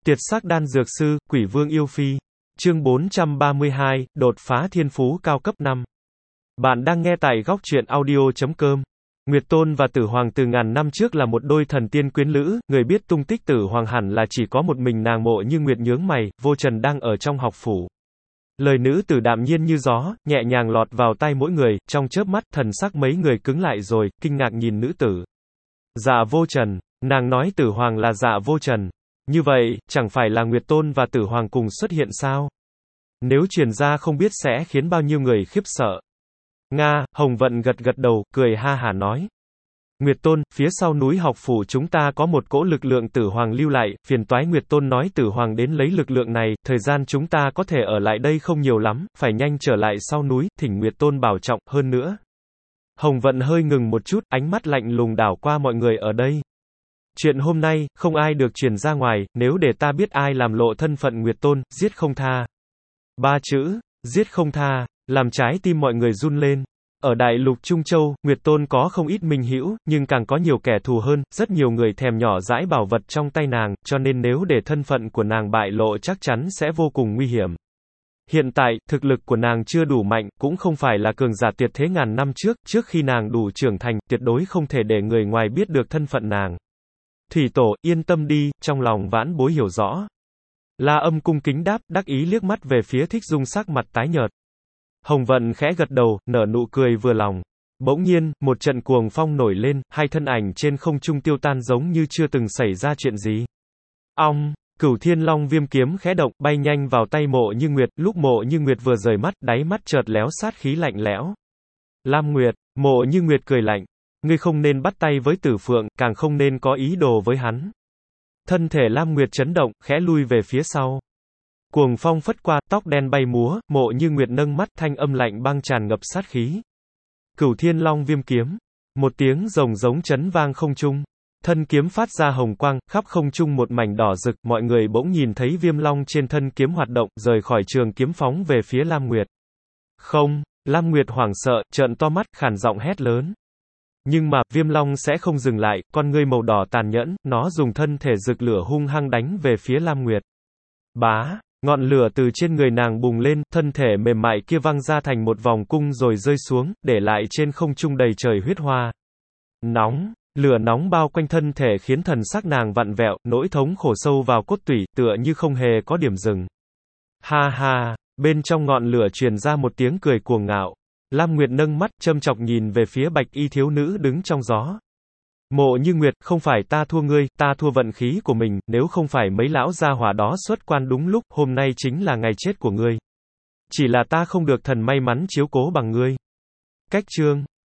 Tiệt sắc đan dược sư, Quỷ Vương yêu phi. Chương 432, đột phá thiên phú cao cấp 5. Bạn đang nghe tại góc truyện audio.com. Nguyệt Tôn và Tử Hoàng từ ngàn năm trước là một đôi thần tiên quyến lữ, người biết tung tích Tử Hoàng hẳn là chỉ có một mình nàng Mộ Như Nguyệt nhướng mày, Vô Trần đang ở trong học phủ. Lời nữ tử đạm nhiên như gió, nhẹ nhàng lọt vào tai mỗi người, trong chớp mắt, thần sắc mấy người cứng lại rồi, kinh ngạc nhìn nữ tử. Dạ Vô Trần, nàng nói Tử Hoàng là Dạ Vô Trần. Như vậy, chẳng phải là Nguyệt Tôn và Tử Hoàng cùng xuất hiện sao? Nếu truyền ra không biết sẽ khiến bao nhiêu người khiếp sợ. Nga, Hồng Vận gật gật đầu, cười ha hả nói. Nguyệt Tôn, phía sau núi học phủ chúng ta có một cỗ lực lượng Tử Hoàng lưu lại, phiền toái Nguyệt Tôn nói Tử Hoàng đến lấy lực lượng này, thời gian chúng ta có thể ở lại đây không nhiều lắm, phải nhanh trở lại sau núi, thỉnh Nguyệt Tôn bảo trọng, hơn nữa. Hồng Vận hơi ngừng một chút, ánh mắt lạnh lùng đảo qua mọi người ở đây. Chuyện hôm nay, không ai được truyền ra ngoài, nếu để ta biết ai làm lộ thân phận Nguyệt Tôn, giết không tha. Ba chữ, giết không tha, làm trái tim mọi người run lên. Ở Đại Lục Trung Châu, Nguyệt Tôn có không ít minh hữu, nhưng càng có nhiều kẻ thù hơn, rất nhiều người thèm nhỏ dãi bảo vật trong tay nàng, cho nên nếu để thân phận của nàng bại lộ chắc chắn sẽ vô cùng nguy hiểm. Hiện tại, thực lực của nàng chưa đủ mạnh, cũng không phải là cường giả tuyệt thế ngàn năm trước khi nàng đủ trưởng thành, tuyệt đối không thể để người ngoài biết được thân phận nàng. Thủy Tổ, yên tâm đi, trong lòng vãn bối hiểu rõ. La Âm cung kính đáp, đắc ý liếc mắt về phía Thích Dung sắc mặt tái nhợt. Hồng Vận khẽ gật đầu, nở nụ cười vừa lòng. Bỗng nhiên, một trận cuồng phong nổi lên, hai thân ảnh trên không trung tiêu tan giống như chưa từng xảy ra chuyện gì. Ong, Cửu Thiên Long viêm kiếm khẽ động, bay nhanh vào tay Mộ Như Nguyệt, lúc Mộ Như Nguyệt vừa rời mắt, đáy mắt chợt léo sát khí lạnh lẽo. Lam Nguyệt, Mộ Như Nguyệt cười lạnh. Ngươi không nên bắt tay với Tử Phượng, càng không nên có ý đồ với hắn. Thân thể Lam Nguyệt chấn động, khẽ lui về phía sau. Cuồng phong phất qua, tóc đen bay múa, Mộ Như Nguyệt nâng mắt, thanh âm lạnh băng tràn ngập sát khí. Cửu Thiên Long viêm kiếm. Một tiếng rồng giống chấn vang không trung. Thân kiếm phát ra hồng quang, khắp không trung một mảnh đỏ rực, mọi người bỗng nhìn thấy viêm long trên thân kiếm hoạt động, rời khỏi trường kiếm phóng về phía Lam Nguyệt. Không, Lam Nguyệt hoảng sợ, trợn to mắt, khàn giọng hét lớn. Nhưng mà, viêm long sẽ không dừng lại, con ngươi màu đỏ tàn nhẫn, nó dùng thân thể rực lửa hung hăng đánh về phía Lam Nguyệt. Bá, ngọn lửa từ trên người nàng bùng lên, thân thể mềm mại kia văng ra thành một vòng cung rồi rơi xuống, để lại trên không trung đầy trời huyết hoa. Nóng, lửa nóng bao quanh thân thể khiến thần sắc nàng vặn vẹo, nỗi thống khổ sâu vào cốt tủy, tựa như không hề có điểm dừng. Ha ha, bên trong ngọn lửa truyền ra một tiếng cười cuồng ngạo. Lam Nguyệt nâng mắt, châm chọc nhìn về phía bạch y thiếu nữ đứng trong gió. Mộ Như Nguyệt, không phải ta thua ngươi, ta thua vận khí của mình, nếu không phải mấy lão gia hỏa đó xuất quan đúng lúc, hôm nay chính là ngày chết của ngươi. Chỉ là ta không được thần may mắn chiếu cố bằng ngươi. Cách chương.